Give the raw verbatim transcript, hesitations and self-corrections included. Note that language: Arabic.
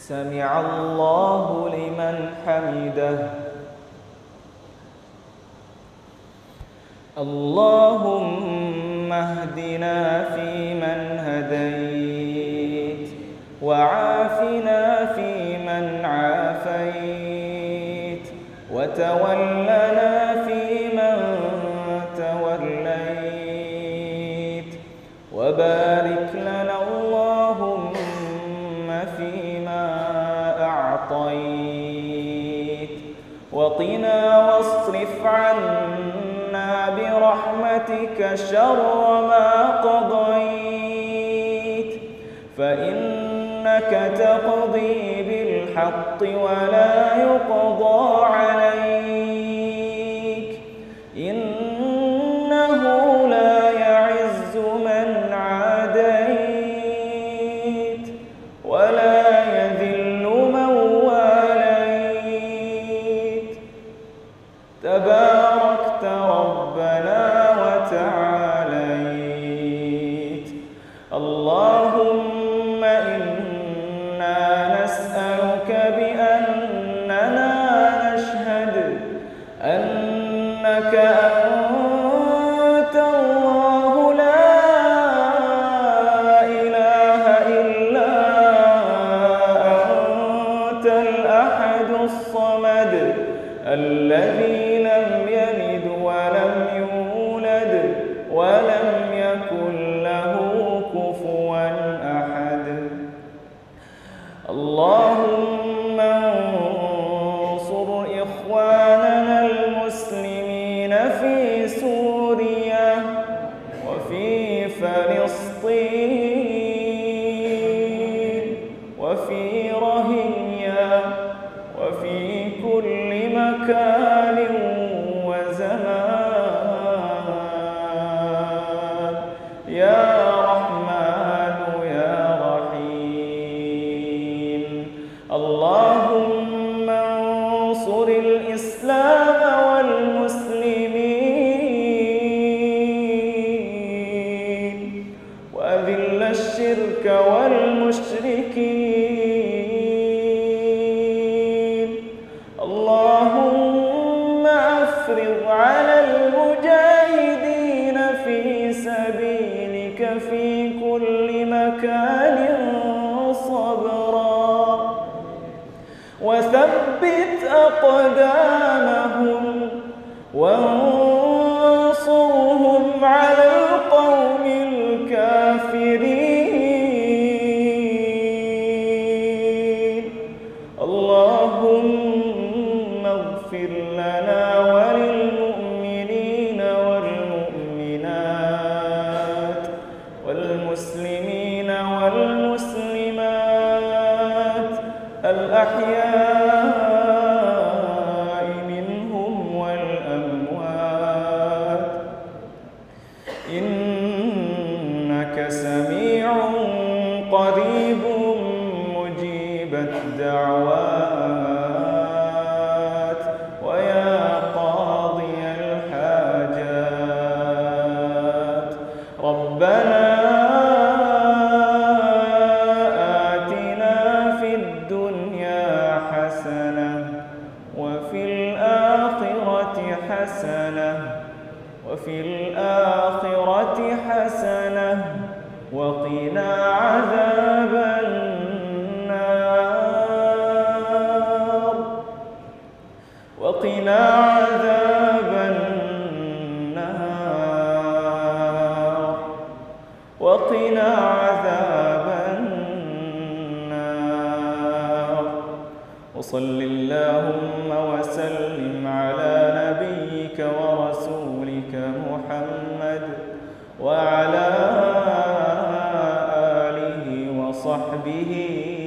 سمع الله لمن حمده. اللهم اهدنا فيمن هديت، وعافنا فيمن عافيت، وتولنا فيمن توليت، وبارك لنا اللهم فيما أعطيت، وقنا واصرف عنا برحمتك شر ما قضيت، فإنك تقضي بالحق ولا يقضى عليك، إنه لا يعز من عاديت ولا يذل من واليت، تباركت ربنا وتعاليت. اللهم إنا نسألك بأننا نشهد أنك أنت الله لا إله إلا أنت الأحد الصمد الذي لم يلد ولم يولد ولم يكن له كفوا أحد. اللهم انصر إخواننا المسلمين في سوريا وفي فلسطين وفي رهينيا وفي كل مكان وزمان، يا رحمن يا رحيم. اللهم انصر الإسلام والمسلمين، وأذل الشرك والمشركين. اللهم أفرغ على المجاهدين في سبيلك في كل مكان صبرا، وثبت أقدامهم وانصرهم على القوم الكافرين. اللهم اغفر لنا وللمؤمنين والمؤمنات والمسلمين والمسلمات الأحياء منهم والأموات، إنك سميع قريب مجيب الدعوات، ويا قاضي الحاجات. ربنا آتنا في الدنيا حسنة وفي الآخرة حسنة وفي الآخرة حسنة وقنا عذاب النار وقنا عذاب النار وقنا عذاب النار. وصل اللهم وسلم على نبيك ورسولك محمد وعلى آله وصحبه